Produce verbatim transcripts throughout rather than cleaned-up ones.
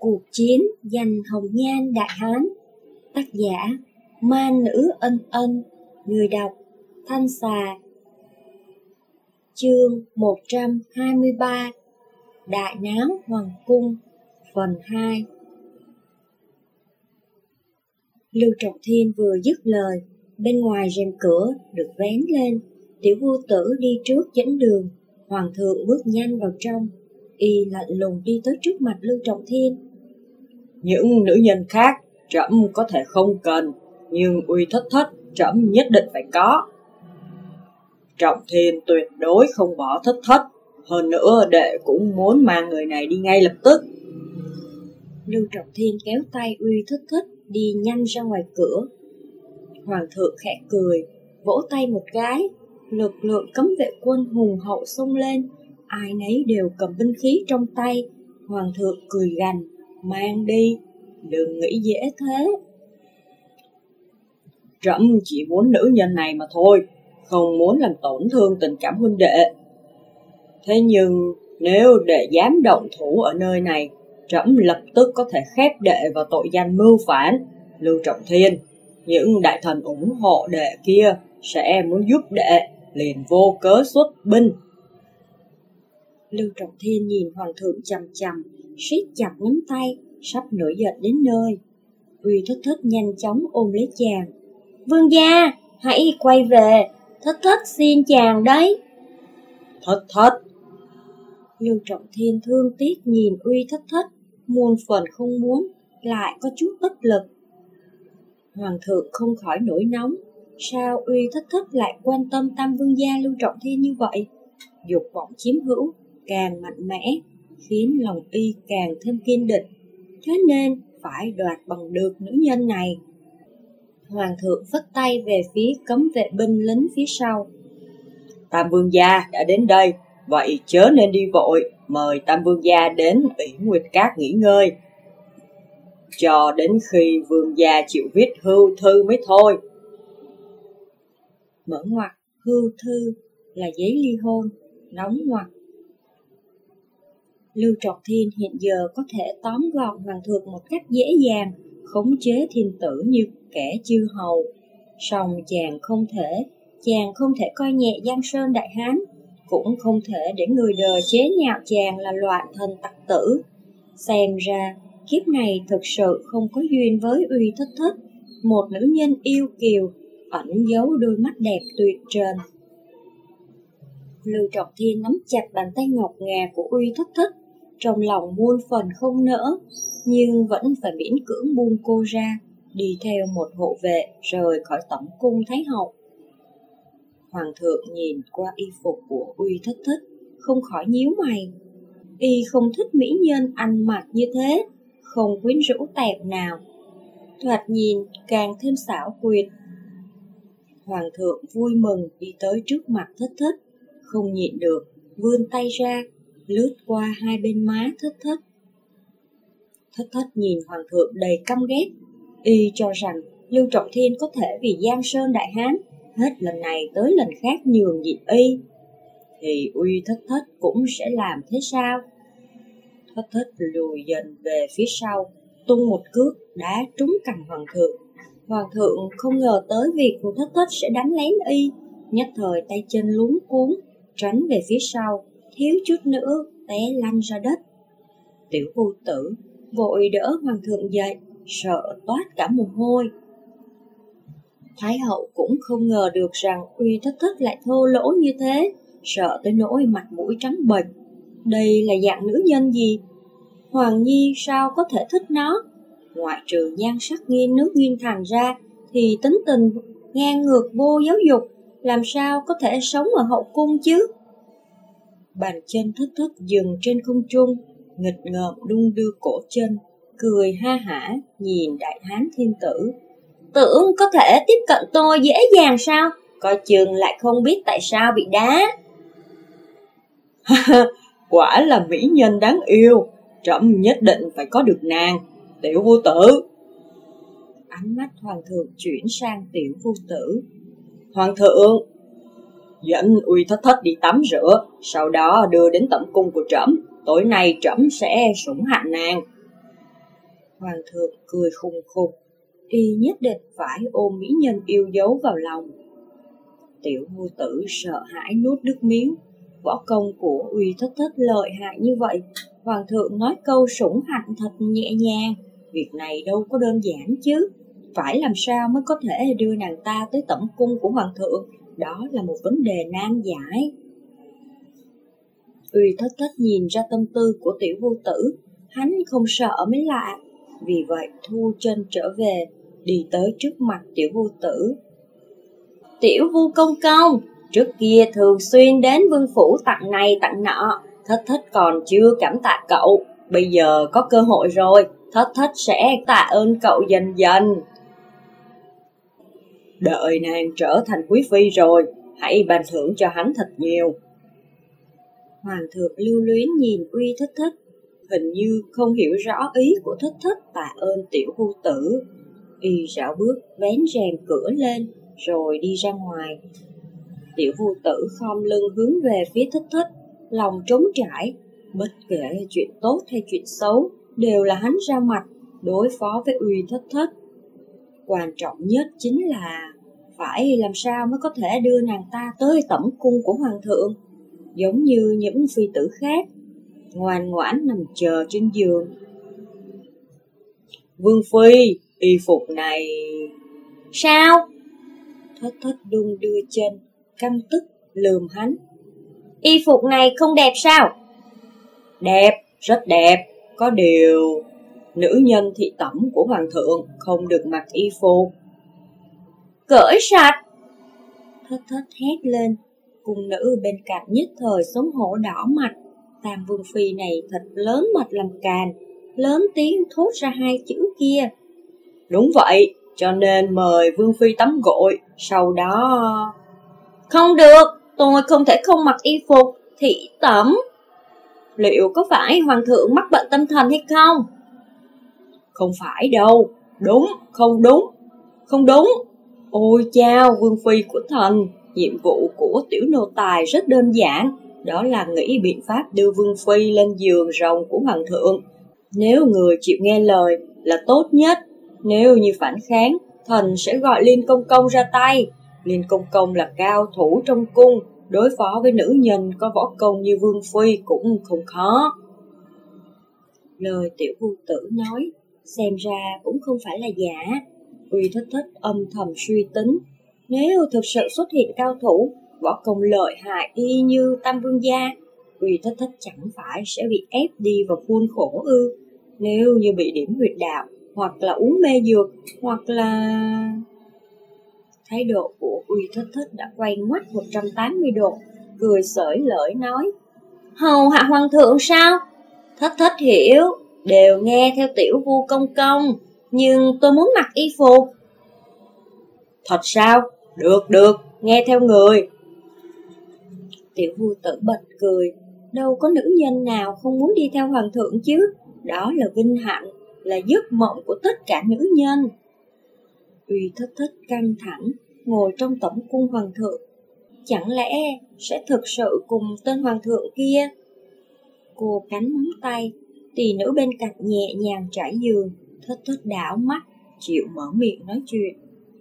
Cuộc chiến giành hồng nhan Đại Hán. Tác giả Ma Nữ Ân Ân. Người đọc Thanh Xà. Chương một trăm hai mươi ba. Đại náo hoàng cung. Phần hai. Lưu Trọng Thiên vừa dứt lời, bên ngoài rèm cửa được vén lên. Tiểu Vô Tử đi trước dẫn đường. Hoàng thượng bước nhanh vào trong. Y lạnh lùng đi tới trước mặt Lưu Trọng Thiên. Những nữ nhân khác trẫm có thể không cần, nhưng Uy Thất Thất trẫm nhất định phải có. Trọng Thiên tuyệt đối không bỏ Thất Thất. Hơn nữa đệ cũng muốn mang người này đi ngay lập tức. Lưu Trọng Thiên kéo tay Uy Thất Thất đi nhanh ra ngoài cửa. Hoàng thượng khẽ cười, vỗ tay một cái. Lực lượng cấm vệ quân hùng hậu xông lên, ai nấy đều cầm binh khí trong tay. Hoàng thượng cười gằn, mang đi, đừng nghĩ dễ thế. Trẫm chỉ muốn nữ nhân này mà thôi, không muốn làm tổn thương tình cảm huynh đệ. Thế nhưng nếu đệ dám động thủ ở nơi này, trẫm lập tức có thể khép đệ vào tội danh mưu phản. Lưu Trọng Thiên, những đại thần ủng hộ đệ kia sẽ muốn giúp đệ, liền vô cớ xuất binh. Lưu Trọng Thiên nhìn Hoàng thượng chằm chằm, siết chặt nắm tay, sắp nổi giận đến nơi. Uy Thất Thất nhanh chóng ôm lấy chàng. Vương gia, hãy quay về, Thất Thất xin chàng đấy. Thất Thất. Lưu Trọng Thiên thương tiếc nhìn Uy Thất Thất, muôn phần không muốn, lại có chút bất lực. Hoàng thượng không khỏi nổi nóng, sao Uy Thất Thất lại quan tâm Tam Vương gia Lưu Trọng Thiên như vậy? Dục vọng chiếm hữu càng mạnh mẽ, khiến lòng y càng thêm kiên định, thế nên phải đoạt bằng được nữ nhân này. Hoàng thượng phất tay về phía cấm vệ binh lính phía sau. Tam Vương gia đã đến đây, vậy chớ nên đi vội, mời Tam Vương gia đến Ủy Nguyệt Các nghỉ ngơi, cho đến khi Vương gia chịu viết hưu thư mới thôi. Mở ngoặc, hưu thư là giấy ly hôn, đóng ngoặc. Lưu Trọng Thiên hiện giờ có thể tóm gọn Hoàng thượng một cách dễ dàng, khống chế thiên tử như kẻ chư hầu. Song chàng không thể, chàng không thể coi nhẹ Giang Sơn Đại Hán, cũng không thể để người đời chế nhạo chàng là loạn thần tặc tử. Xem ra, kiếp này thực sự không có duyên với Uy Thất Thất, một nữ nhân yêu kiều, ẩn giấu đôi mắt đẹp tuyệt trần. Lưu Trọng Thiên nắm chặt bàn tay ngọc ngà của Uy Thất Thất, trong lòng muôn phần không nỡ, nhưng vẫn phải miễn cưỡng buông cô ra, đi theo một hộ vệ rời khỏi tổng cung Thái hậu. Hoàng thượng nhìn qua y phục của Uy Thất Thất, không khỏi nhíu mày. Y không thích mỹ nhân ăn mặc như thế, không quyến rũ tẹo nào, thoạt nhìn càng thêm xảo quyệt. Hoàng thượng vui mừng đi tới trước mặt Thất Thất, không nhịn được, vươn tay ra, lướt qua hai bên má Thất Thất. Thất Thất nhìn Hoàng thượng đầy căm ghét, y cho rằng Lưu Trọng Thiên có thể vì Giang Sơn Đại Hán, hết lần này tới lần khác nhường nhịn y, thì Uy Thất Thất cũng sẽ làm thế sao? Thất Thất lùi dần về phía sau, tung một cước đá trúng cằm Hoàng thượng. Hoàng thượng không ngờ tới việc Thất Thất sẽ đánh lén y, nhất thời tay chân luống cuống, tránh về phía sau, thiếu chút nữa té lăn ra đất. Tiểu Vô Tử vội đỡ Hoàng thượng dậy, sợ toát cả mồ hôi. Thái hậu cũng không ngờ được rằng Uy Thất Thất lại thô lỗ như thế, sợ tới nỗi mặt mũi trắng bệch. Đây là dạng nữ nhân gì? Hoàng nhi sao có thể thích nó? Ngoại trừ nhan sắc nghiêng nước nghiêng thành ra, thì tính tình ngang ngược vô giáo dục, làm sao có thể sống ở hậu cung chứ? Bàn chân Thất Thất dừng trên không trung, nghịch ngợm đung đưa cổ chân, cười ha hả nhìn Đại Hán thiên tử. Tưởng có thể tiếp cận tôi dễ dàng sao? Coi chừng lại không biết tại sao bị đá. Quả là mỹ nhân đáng yêu, trẫm nhất định phải có được nàng. Tiểu Vô Tử. Ánh mắt Hoàng thượng chuyển sang Tiểu Vô Tử. Hoàng thượng, dẫn Uy Thất Thất đi tắm rửa, sau đó đưa đến tẩm cung của trẫm. Tối nay trẫm sẽ sủng hạnh nàng. Hoàng thượng cười khùng khùng, y nhất định phải ôm mỹ nhân yêu dấu vào lòng. Tiểu Vô Tử sợ hãi nuốt nước miếng, võ công của Uy Thất Thất lợi hại như vậy, Hoàng thượng nói câu sủng hạnh thật nhẹ nhàng, việc này đâu có đơn giản chứ, phải làm sao mới có thể đưa nàng ta tới tẩm cung của Hoàng thượng, đó là một vấn đề nan giải. Uy Thất Thất nhìn ra tâm tư của Tiểu Vô Tử, hắn không sợ mới lạ, vì vậy thu chân trở về, đi tới trước mặt Tiểu Vô Tử. Tiểu Vu công công, trước kia thường xuyên đến vương phủ tặng này tặng nọ, Thất Thất còn chưa cảm tạ cậu, bây giờ có cơ hội rồi, Thất Thất sẽ tạ ơn cậu dần dần. Đợi nàng trở thành quý phi rồi, hãy ban thưởng cho hắn thật nhiều. Hoàng thượng lưu luyến nhìn Uy Thất Thất, hình như không hiểu rõ ý của Thất Thất tạ ơn Tiểu Vô Tử. Y rảo bước vén rèm cửa lên, rồi đi ra ngoài. Tiểu Vô Tử khom lưng hướng về phía Thất Thất, lòng trống trải, bất kể chuyện tốt hay chuyện xấu, đều là hắn ra mặt, đối phó với Uy Thất Thất. Quan trọng nhất chính là phải làm sao mới có thể đưa nàng ta tới tẩm cung của Hoàng thượng, giống như những phi tử khác, ngoan ngoãn nằm chờ trên giường. Vương phi, y phục này... Sao? Thất Thất đung đưa chân, căm tức lườm hắn. Y phục này không đẹp sao? Đẹp, rất đẹp, có điều nữ nhân thị tẩm của Hoàng thượng không được mặc y phục. Cởi sạch! Thất Thất hét lên, cung nữ bên cạnh nhất thời xấu hổ đỏ mặt. Tam Vương phi này thật lớn mật làm càn, lớn tiếng thốt ra hai chữ kia. Đúng vậy, cho nên mời Vương phi tắm gội, sau đó... Không được, tôi không thể không mặc y phục, thị tẩm. Liệu có phải Hoàng thượng mắc bệnh tâm thần hay không? Không phải đâu, đúng, không đúng, không đúng. Ôi chao, Vương phi của thần, nhiệm vụ của tiểu nô tài rất đơn giản, đó là nghĩ biện pháp đưa Vương phi lên giường rồng của Hoàng thượng. Nếu người chịu nghe lời là tốt nhất, nếu như phản kháng, thần sẽ gọi Liên Công Công ra tay. Liên Công Công là cao thủ trong cung, đối phó với nữ nhân có võ công như Vương phi cũng không khó. Lời Tiểu Vô Tử nói, xem ra cũng không phải là giả. Uy Thất Thất âm thầm suy tính, nếu thực sự xuất hiện cao thủ, võ công lợi hại y như Tam Vương gia, Uy Thất Thất chẳng phải sẽ bị ép đi vào khuôn khổ ư? Nếu như bị điểm huyệt đạo, hoặc là uống mê dược, hoặc là... Thái độ của Uy Thất Thất đã quay ngoắt một trăm tám mươi độ, cười xởi lởi nói. Hầu hạ Hoàng thượng sao? Thất Thất hiểu, đều nghe theo Tiểu Vu công công, nhưng tôi muốn mặc y phục. Thật sao? Được, được, nghe theo người. Tiểu Vu Tử bật cười, đâu có nữ nhân nào không muốn đi theo Hoàng thượng chứ, đó là vinh hạnh, là giấc mộng của tất cả nữ nhân. Uy Thất Thất căng thẳng, ngồi trong tẩm cung Hoàng thượng, chẳng lẽ sẽ thực sự cùng tên Hoàng thượng kia? Cô cắn móng tay, tỳ nữ bên cạnh nhẹ nhàng trải giường, Thất Thất đảo mắt, chịu mở miệng nói chuyện.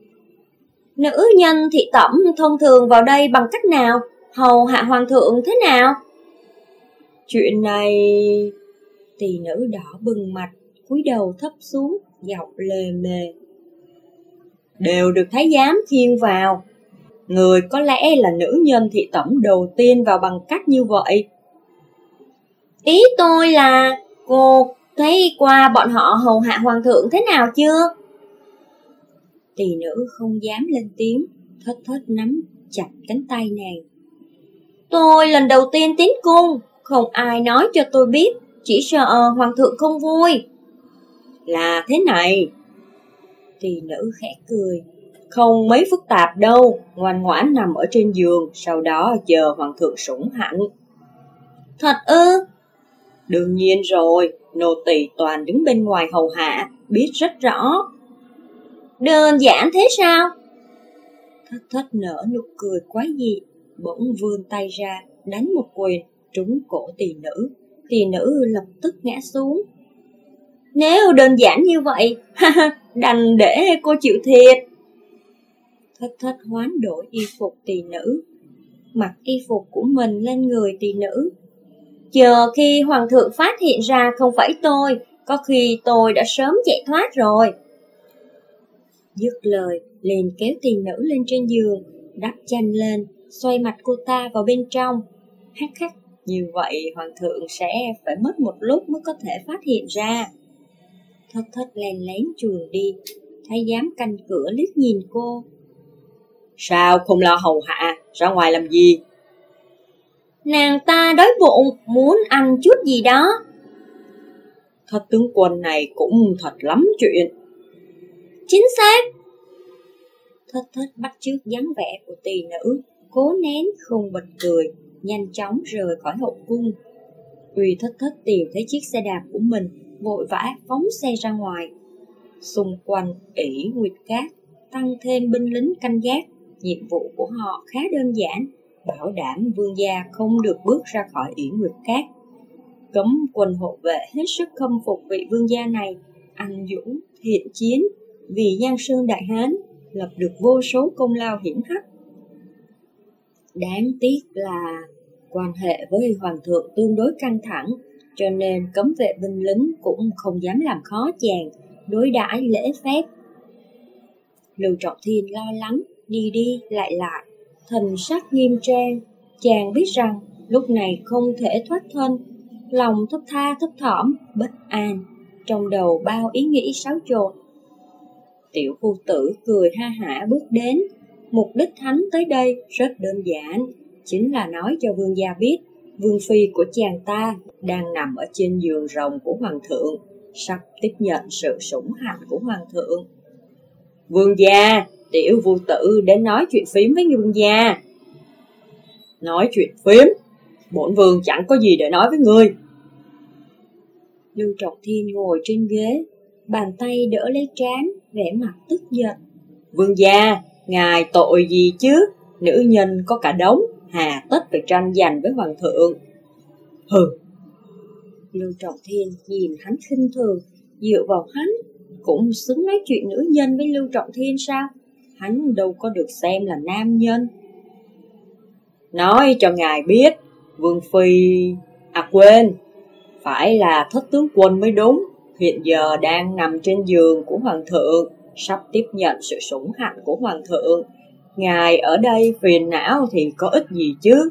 Nữ nhân thị tẩm thông thường vào đây bằng cách nào? Hầu hạ Hoàng thượng thế nào? Chuyện này... Tỳ nữ đỏ bừng mặt, cúi đầu thấp xuống, giọng lề mề. Đều được thái giám khiêng vào. Người có lẽ là nữ nhân thị tẩm đầu tiên vào bằng cách như vậy. Ý tôi là cô thấy qua bọn họ hầu hạ Hoàng thượng thế nào chưa? Tỳ nữ không dám lên tiếng, Thất Thất nắm chặt cánh tay nàng. Tôi lần đầu tiên tiến cung, không ai nói cho tôi biết, chỉ sợ Hoàng thượng không vui. Là thế này. Tỳ nữ khẽ cười. Không mấy phức tạp đâu, ngoan ngoãn nằm ở trên giường, sau đó chờ Hoàng thượng sủng hạnh. Thật ư? Đương nhiên rồi, nô tỳ toàn đứng bên ngoài hầu hạ, biết rất rõ. Đơn giản thế sao? Thất Thất nở nụ cười quái dị, bỗng vươn tay ra, đánh một quyền, trúng cổ tỳ nữ. Tỳ nữ lập tức ngã xuống. Nếu đơn giản như vậy, đành để cô chịu thiệt. Thất thất hoán đổi y phục tỳ nữ, mặc y phục của mình lên người tỳ nữ. Chờ khi hoàng thượng phát hiện ra không phải tôi, có khi tôi đã sớm chạy thoát rồi. Dứt lời, liền kéo tỳ nữ lên trên giường, đắp chăn lên, xoay mặt cô ta vào bên trong. Hắc hắc, như vậy hoàng thượng sẽ phải mất một lúc mới có thể phát hiện ra. Thất thất len lén chuồn đi, thái giám canh cửa liếc nhìn cô. Sao không lo hầu hạ, ra ngoài làm gì? Nàng ta đói bụng, muốn ăn chút gì đó. Thất tướng quân này cũng thật lắm chuyện. Chính xác. Thất thất bắt chước dáng vẻ của tỳ nữ, cố nén không bật cười, nhanh chóng rời khỏi hậu cung. Uy thất thất tìm thấy chiếc xe đạp của mình, vội vã phóng xe ra ngoài. Xung quanh ỷ Nguyệt Cát, tăng thêm binh lính canh gác. Nhiệm vụ của họ khá đơn giản, bảo đảm vương gia không được bước ra khỏi ỷ Nguyệt Cát. Cấm quân hộ vệ hết sức khâm phục vị vương gia này, anh dũng, thiện chiến, vì Giang Sơn Đại Hán, lập được vô số công lao hiển hách. Đáng tiếc là quan hệ với hoàng thượng tương đối căng thẳng, cho nên cấm vệ binh lính cũng không dám làm khó chàng, đối đãi lễ phép. Lưu Trọng Thiên lo lắng, đi đi lại lại, thần sắc nghiêm trang. Chàng biết rằng lúc này không thể thoát thân, lòng thấp tha thấp thỏm, bất an, trong đầu bao ý nghĩ xáo trộn. Tiểu phu tử cười ha hả bước đến, mục đích hắn tới đây rất đơn giản, chính là nói cho vương gia biết vương phi của chàng ta đang nằm ở trên giường rồng của hoàng thượng, sắp tiếp nhận sự sủng hạnh của hoàng thượng. Vương gia, tiểu phu tử đến nói chuyện phím với vương gia. Nói chuyện phím? Bổn vương chẳng có gì để nói với ngươi. Lưu Trọng Thiên ngồi trên ghế, bàn tay đỡ lấy trán, vẻ mặt tức giận. Vương gia, ngài tội gì chứ? Nữ nhân có cả đống, hà tất phải tranh giành với hoàng thượng. Hừ. Lưu Trọng Thiên nhìn hắn khinh thường, dựa vào hắn, cũng xứng nói chuyện nữ nhân với Lưu Trọng Thiên sao? Hắn đâu có được xem là nam nhân. Nói cho ngài biết, vương phi... À quên, phải là thất tướng quân mới đúng, hiện giờ đang nằm trên giường của hoàng thượng, sắp tiếp nhận sự sủng hạnh của hoàng thượng. Ngài ở đây phiền não thì có ích gì chứ?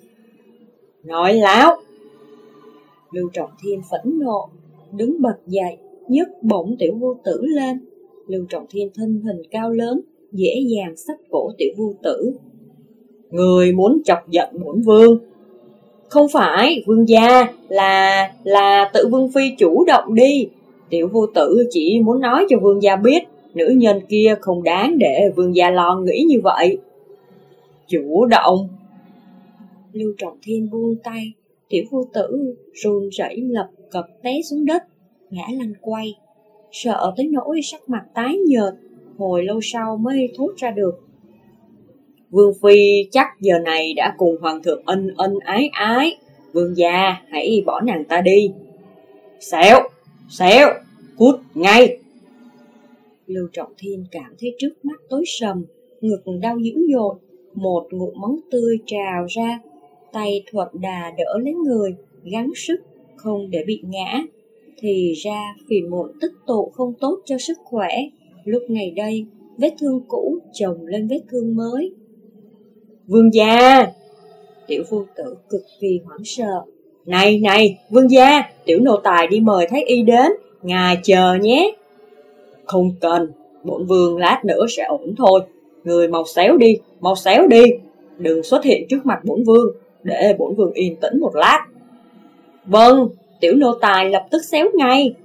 Nói láo. Lưu Trọng Thiên phẫn nộ, đứng bật dậy, nhấc bổng tiểu vô tử lên. Lưu Trọng Thiên thân hình cao lớn, dễ dàng xách cổ tiểu vô tử. Người muốn chọc giận bổn vương? Không phải, vương gia, là là tự vương phi chủ động đi. Tiểu vô tử chỉ muốn nói cho vương gia biết, nữ nhân kia không đáng để vương gia lo nghĩ như vậy. Chủ động. Lưu Trọng Thiên buông tay, tiểu vô tử run rẩy lập cập té xuống đất, ngã lăn quay, sợ tới nỗi sắc mặt tái nhợt, hồi lâu sau mới thốt ra được. Vương phi chắc giờ này đã cùng hoàng thượng ân ân ái ái, vương gia hãy bỏ nàng ta đi. Xéo, xéo, cút ngay. Lưu Trọng Thiên cảm thấy trước mắt tối sầm, ngực đau dữ dội, một ngụm máu tươi trào ra, tay thuận đà đỡ lấy người, gắng sức không để bị ngã. Thì ra phiền muộn tích tụ không tốt cho sức khỏe, lúc này đây vết thương cũ chồng lên vết thương mới. Vương gia! Tiểu phu tử cực kỳ hoảng sợ. Này này, vương gia, tiểu nô tài đi mời thái y đến, ngài chờ nhé. Không cần, bổn vương lát nữa sẽ ổn thôi. Người mau xéo đi, mau xéo đi. Đừng xuất hiện trước mặt bổn vương, để bổn vương yên tĩnh một lát. Vâng, tiểu nô tài lập tức xéo ngay.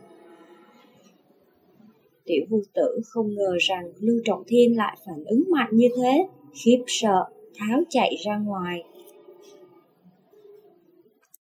Tiểu phu tử không ngờ rằng Lưu Trọng Thiên lại phản ứng mạnh như thế, khiếp sợ, tháo chạy ra ngoài.